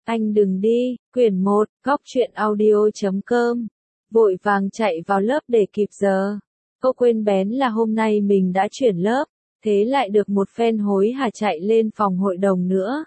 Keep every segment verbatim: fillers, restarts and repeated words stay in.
Anh đừng đi, quyển một, góc truyện audio.com. Vội vàng chạy vào lớp để kịp giờ. Cô quên bén là hôm nay mình đã chuyển lớp, thế lại được một phen hối hả chạy lên phòng hội đồng nữa.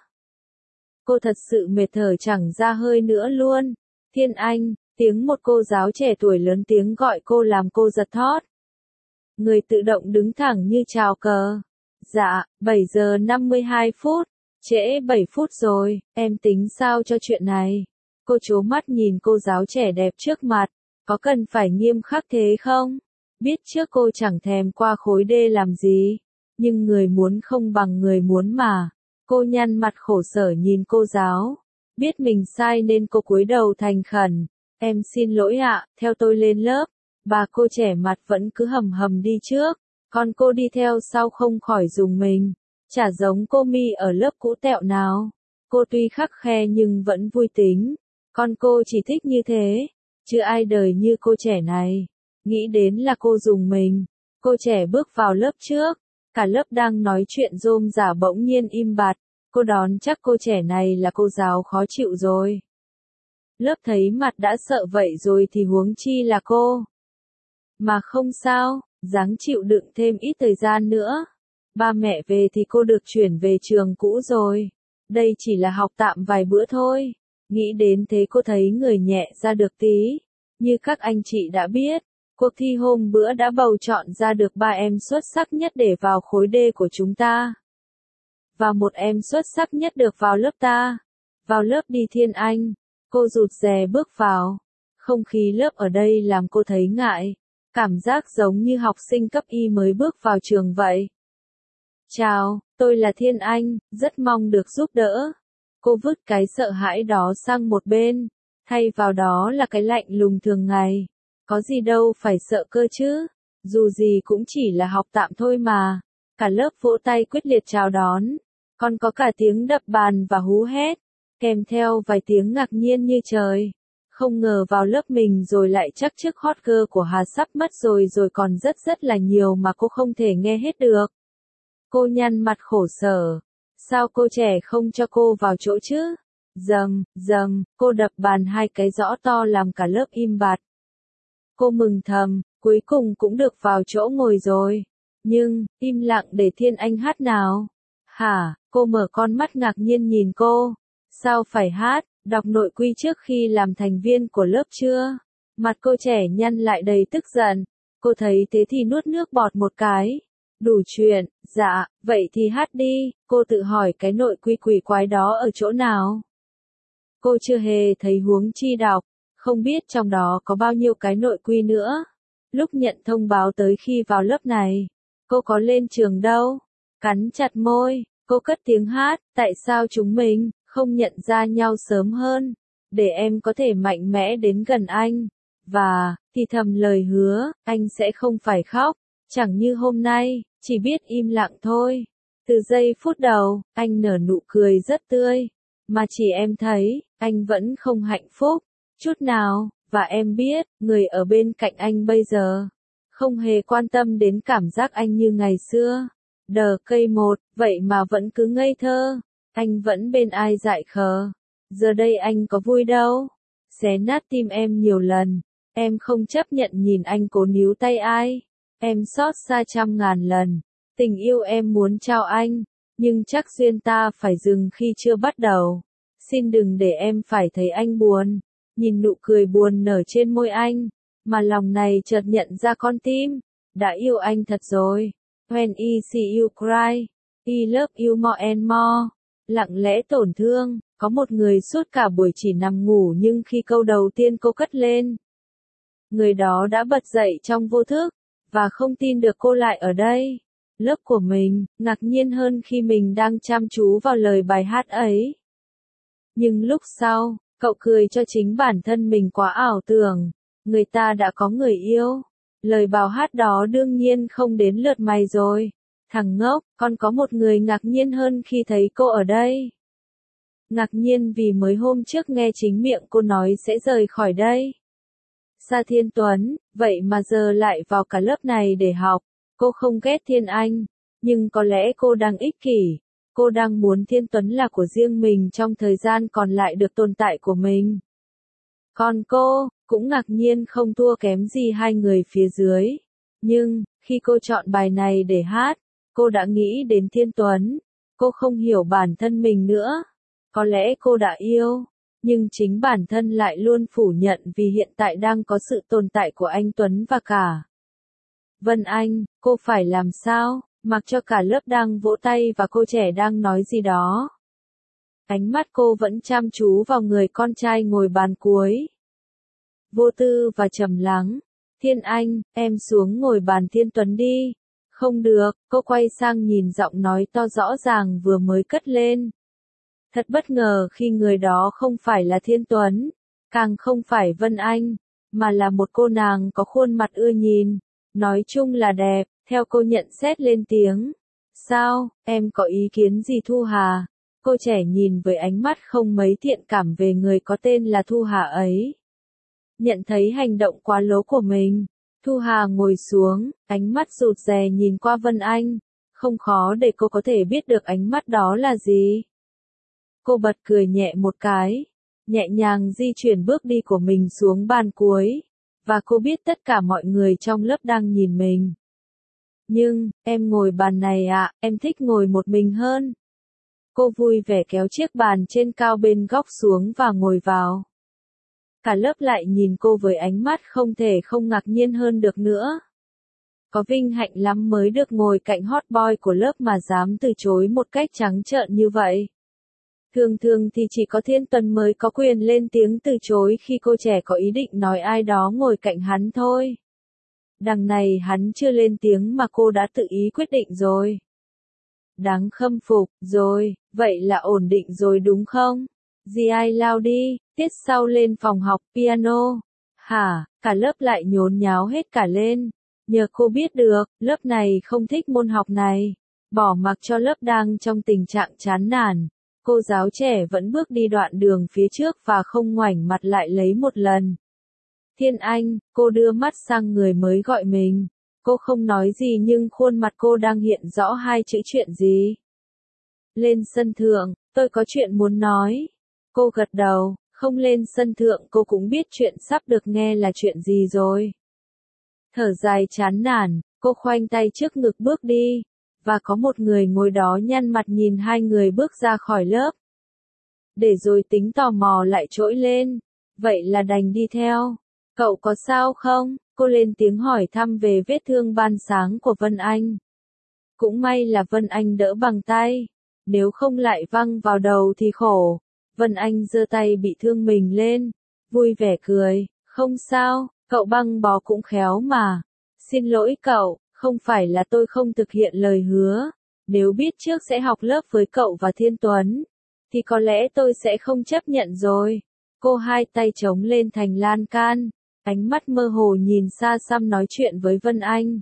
Cô thật sự mệt thở chẳng ra hơi nữa luôn. Thiên Anh, tiếng một cô giáo trẻ tuổi lớn tiếng gọi cô làm cô giật thót. Người tự động đứng thẳng như chào cờ. Dạ, bảy giờ năm mươi hai phút. Trễ bảy phút rồi, em tính sao cho chuyện này? Cô trố mắt nhìn cô giáo trẻ đẹp trước mặt, có cần phải nghiêm khắc thế không? Biết trước cô chẳng thèm qua khối D làm gì, nhưng người muốn không bằng người muốn mà. Cô nhăn mặt khổ sở nhìn cô giáo, biết mình sai nên cô cúi đầu thành khẩn. Em xin lỗi ạ, theo tôi lên lớp. Bà cô trẻ mặt vẫn cứ hầm hầm đi trước, còn cô đi theo sau không khỏi rùng mình. Chả giống cô Mi ở lớp cũ tẹo nào. Cô tuy khắc khe nhưng vẫn vui tính. Con cô chỉ thích như thế. Chứ ai đời như cô trẻ này. Nghĩ đến là cô rùng mình. Cô trẻ bước vào lớp trước. Cả lớp đang nói chuyện rôm rả bỗng nhiên im bặt. Cô đón chắc cô trẻ này là cô giáo khó chịu rồi. Lớp thấy mặt đã sợ vậy rồi thì huống chi là cô. Mà không sao, ráng chịu đựng thêm ít thời gian nữa. Ba mẹ về thì cô được chuyển về trường cũ rồi. Đây chỉ là học tạm vài bữa thôi. Nghĩ đến thế cô thấy người nhẹ ra được tí. Như các anh chị đã biết, cuộc thi hôm bữa đã bầu chọn ra được ba em xuất sắc nhất để vào khối D của chúng ta. Và một em xuất sắc nhất được vào lớp ta. Vào lớp đi Thiên Anh. Cô rụt rè bước vào. Không khí lớp ở đây làm cô thấy ngại. Cảm giác giống như học sinh cấp Y mới bước vào trường vậy. Chào, tôi là Thiên Anh, rất mong được giúp đỡ. Cô vứt cái sợ hãi đó sang một bên, thay vào đó là cái lạnh lùng thường ngày. Có gì đâu phải sợ cơ chứ, dù gì cũng chỉ là học tạm thôi mà. Cả lớp vỗ tay quyết liệt chào đón, còn có cả tiếng đập bàn và hú hét, kèm theo vài tiếng ngạc nhiên như trời. Không ngờ vào lớp mình rồi lại chắc chiếc hot girl của Hà sắp mất rồi rồi còn rất rất là nhiều mà cô không thể nghe hết được. Cô nhăn mặt khổ sở. Sao cô trẻ không cho cô vào chỗ chứ? Dầm, dầm, cô đập bàn hai cái rõ to làm cả lớp im bặt. Cô mừng thầm, cuối cùng cũng được vào chỗ ngồi rồi. Nhưng, im lặng để Thiên Anh hát nào. Hả, cô mở con mắt ngạc nhiên nhìn cô. Sao phải hát, đọc nội quy trước khi làm thành viên của lớp chưa? Mặt cô trẻ nhăn lại đầy tức giận. Cô thấy thế thì nuốt nước bọt một cái. Đủ chuyện, dạ, vậy thì hát đi, cô tự hỏi cái nội quy quỷ quái đó ở chỗ nào. Cô chưa hề thấy huống chi đọc, không biết trong đó có bao nhiêu cái nội quy nữa. Lúc nhận thông báo tới khi vào lớp này, cô có lên trường đâu. Cắn chặt môi, cô cất tiếng hát, tại sao chúng mình không nhận ra nhau sớm hơn, để em có thể mạnh mẽ đến gần anh. Và, thì thầm lời hứa, anh sẽ không phải khóc, chẳng như hôm nay. Chỉ biết im lặng thôi. Từ giây phút đầu, anh nở nụ cười rất tươi. Mà chỉ em thấy, anh vẫn không hạnh phúc. Chút nào, và em biết, người ở bên cạnh anh bây giờ. Không hề quan tâm đến cảm giác anh như ngày xưa. Đờ cây một, vậy mà vẫn cứ ngây thơ. Anh vẫn bên ai dại khờ. Giờ đây anh có vui đâu. Xé nát tim em nhiều lần. Em không chấp nhận nhìn anh cố níu tay ai. Em xót xa trăm ngàn lần, tình yêu em muốn trao anh, nhưng chắc duyên ta phải dừng khi chưa bắt đầu. Xin đừng để em phải thấy anh buồn, nhìn nụ cười buồn nở trên môi anh, mà lòng này chợt nhận ra con tim, đã yêu anh thật rồi. When I see you cry, I love you more and more. Lặng lẽ tổn thương, có một người suốt cả buổi chỉ nằm ngủ nhưng khi câu đầu tiên cô cất lên, người đó đã bật dậy trong vô thức. Và không tin được cô lại ở đây. Lớp của mình, ngạc nhiên hơn khi mình đang chăm chú vào lời bài hát ấy. Nhưng lúc sau, cậu cười cho chính bản thân mình quá ảo tưởng. Người ta đã có người yêu. Lời bài hát đó đương nhiên không đến lượt mày rồi. Thằng ngốc, còn có một người ngạc nhiên hơn khi thấy cô ở đây. Ngạc nhiên vì mới hôm trước nghe chính miệng cô nói sẽ rời khỏi đây. Sa Thiên Tuấn, vậy mà giờ lại vào cả lớp này để học. Cô không ghét Thiên Anh, nhưng có lẽ cô đang ích kỷ. Cô đang muốn Thiên Tuấn là của riêng mình trong thời gian còn lại được tồn tại của mình. Còn cô, cũng ngạc nhiên không thua kém gì hai người phía dưới. Nhưng, khi cô chọn bài này để hát, cô đã nghĩ đến Thiên Tuấn. Cô không hiểu bản thân mình nữa. Có lẽ cô đã yêu, nhưng chính bản thân lại luôn phủ nhận vì hiện tại đang có sự tồn tại của anh Tuấn và cả Vân Anh. Cô phải làm sao, mặc cho cả lớp đang vỗ tay và cô trẻ đang nói gì đó. Ánh mắt cô vẫn chăm chú vào người con trai ngồi bàn cuối. Vô tư và trầm lắng. Thiên Anh, em xuống ngồi bàn Thiên Tuấn đi. Không được, cô quay sang nhìn giọng nói to rõ ràng vừa mới cất lên. Thật bất ngờ khi người đó không phải là Thiên Tuấn, càng không phải Vân Anh, mà là một cô nàng có khuôn mặt ưa nhìn, nói chung là đẹp, theo cô nhận xét lên tiếng. Sao, em có ý kiến gì Thu Hà? Cô trẻ nhìn với ánh mắt không mấy thiện cảm về người có tên là Thu Hà ấy. Nhận thấy hành động quá lố của mình, Thu Hà ngồi xuống, ánh mắt rụt rè nhìn qua Vân Anh, không khó để cô có thể biết được ánh mắt đó là gì. Cô bật cười nhẹ một cái, nhẹ nhàng di chuyển bước đi của mình xuống bàn cuối, và cô biết tất cả mọi người trong lớp đang nhìn mình. Nhưng, em ngồi bàn này ạ, em thích ngồi một mình hơn. Cô vui vẻ kéo chiếc bàn trên cao bên góc xuống và ngồi vào. Cả lớp lại nhìn cô với ánh mắt không thể không ngạc nhiên hơn được nữa. Có vinh hạnh lắm mới được ngồi cạnh hot boy của lớp mà dám từ chối một cách trắng trợn như vậy. Thường thường thì chỉ có Thiên Tuấn mới có quyền lên tiếng từ chối khi cô trẻ có ý định nói ai đó ngồi cạnh hắn thôi. Đằng này hắn chưa lên tiếng mà cô đã tự ý quyết định rồi. Đáng khâm phục, rồi, vậy là ổn định rồi đúng không? Dì ai lao đi, tiết sau lên phòng học piano. Hả, cả lớp lại nhốn nháo hết cả lên. Nhờ cô biết được, lớp này không thích môn học này. Bỏ mặc cho lớp đang trong tình trạng chán nản. Cô giáo trẻ vẫn bước đi đoạn đường phía trước và không ngoảnh mặt lại lấy một lần. Thiên Anh, cô đưa mắt sang người mới gọi mình. Cô không nói gì nhưng khuôn mặt cô đang hiện rõ hai chữ chuyện gì. Lên sân thượng, tôi có chuyện muốn nói. Cô gật đầu, không lên sân thượng cô cũng biết chuyện sắp được nghe là chuyện gì rồi. Thở dài chán nản, cô khoanh tay trước ngực bước đi. Và có một người ngồi đó nhăn mặt nhìn hai người bước ra khỏi lớp. Để rồi tính tò mò lại trỗi lên. Vậy là đành đi theo. Cậu có sao không? Cô lên tiếng hỏi thăm về vết thương ban sáng của Vân Anh. Cũng may là Vân Anh đỡ bằng tay. Nếu không lại văng vào đầu thì khổ. Vân Anh giơ tay bị thương mình lên. Vui vẻ cười. Không sao, cậu băng bó cũng khéo mà. Xin lỗi cậu. Không phải là tôi không thực hiện lời hứa. Nếu biết trước sẽ học lớp với cậu và Thiên Tuấn, thì có lẽ tôi sẽ không chấp nhận rồi. Cô hai tay chống lên thành lan can, ánh mắt mơ hồ nhìn xa xăm nói chuyện với Vân Anh.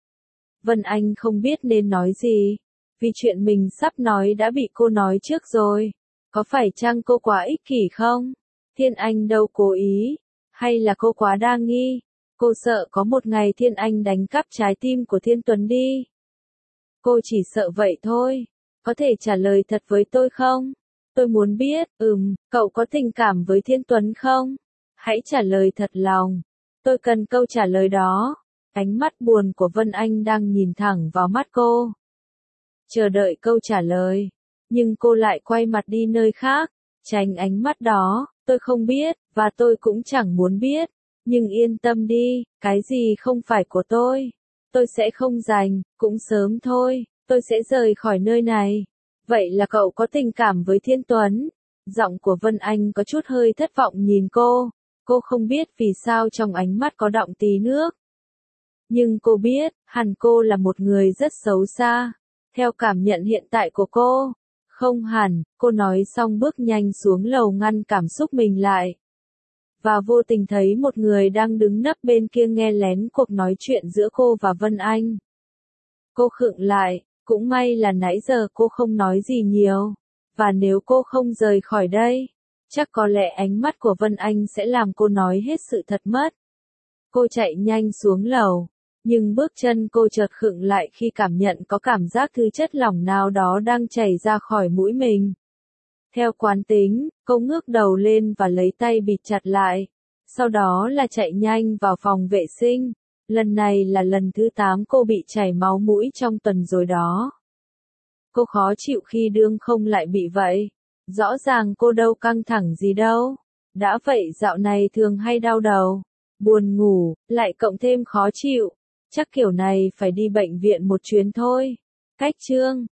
Vân Anh không biết nên nói gì, vì chuyện mình sắp nói đã bị cô nói trước rồi. Có phải chăng cô quá ích kỷ không? Thiên Anh đâu cố ý, hay là cô quá đa nghi? Cô sợ có một ngày Thiên Anh đánh cắp trái tim của Thiên Tuấn đi. Cô chỉ sợ vậy thôi. Có thể trả lời thật với tôi không? Tôi muốn biết, ừm, cậu có tình cảm với Thiên Tuấn không? Hãy trả lời thật lòng. Tôi cần câu trả lời đó. Ánh mắt buồn của Vân Anh đang nhìn thẳng vào mắt cô. Chờ đợi câu trả lời. Nhưng cô lại quay mặt đi nơi khác. Tránh ánh mắt đó. Tôi không biết, và tôi cũng chẳng muốn biết. Nhưng yên tâm đi, cái gì không phải của tôi. Tôi sẽ không giành, cũng sớm thôi, tôi sẽ rời khỏi nơi này. Vậy là cậu có tình cảm với Thiên Tuấn? Giọng của Vân Anh có chút hơi thất vọng nhìn cô. Cô không biết vì sao trong ánh mắt có đọng tí nước. Nhưng cô biết, hẳn cô là một người rất xấu xa. Theo cảm nhận hiện tại của cô. Không hẳn, cô nói xong bước nhanh xuống lầu ngăn cảm xúc mình lại. Và vô tình thấy một người đang đứng nấp bên kia nghe lén cuộc nói chuyện giữa cô và Vân Anh. Cô khựng lại, cũng may là nãy giờ cô không nói gì nhiều. Và nếu cô không rời khỏi đây, chắc có lẽ ánh mắt của Vân Anh sẽ làm cô nói hết sự thật mất. Cô chạy nhanh xuống lầu, Nhưng bước chân cô chợt khựng lại khi cảm nhận có cảm giác thứ chất lỏng nào đó đang chảy ra khỏi mũi mình. Theo quán tính, cô ngước đầu lên và lấy tay bịt chặt lại. Sau đó là chạy nhanh vào phòng vệ sinh. Lần này là lần thứ tám cô bị chảy máu mũi trong tuần rồi đó. Cô khó chịu khi đương không lại bị vậy. Rõ ràng cô đâu căng thẳng gì đâu. Đã vậy dạo này thường hay đau đầu, buồn ngủ, lại cộng thêm khó chịu. Chắc kiểu này phải đi bệnh viện một chuyến thôi. Cách chương